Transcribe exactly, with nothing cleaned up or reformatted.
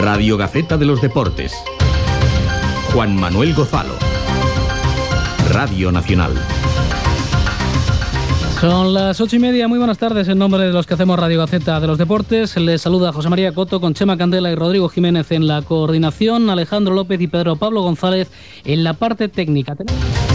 Radio Gaceta de los Deportes. Juan Manuel Gozalo. Radio Nacional. Son las ocho y media, muy buenas tardes. En nombre de los que hacemos Radio Gaceta de los Deportes, les saluda José María Coto con Chema Candela y Rodrigo Jiménez en la coordinación, Alejandro López y Pedro Pablo González en la parte técnica. ¿Tenemos?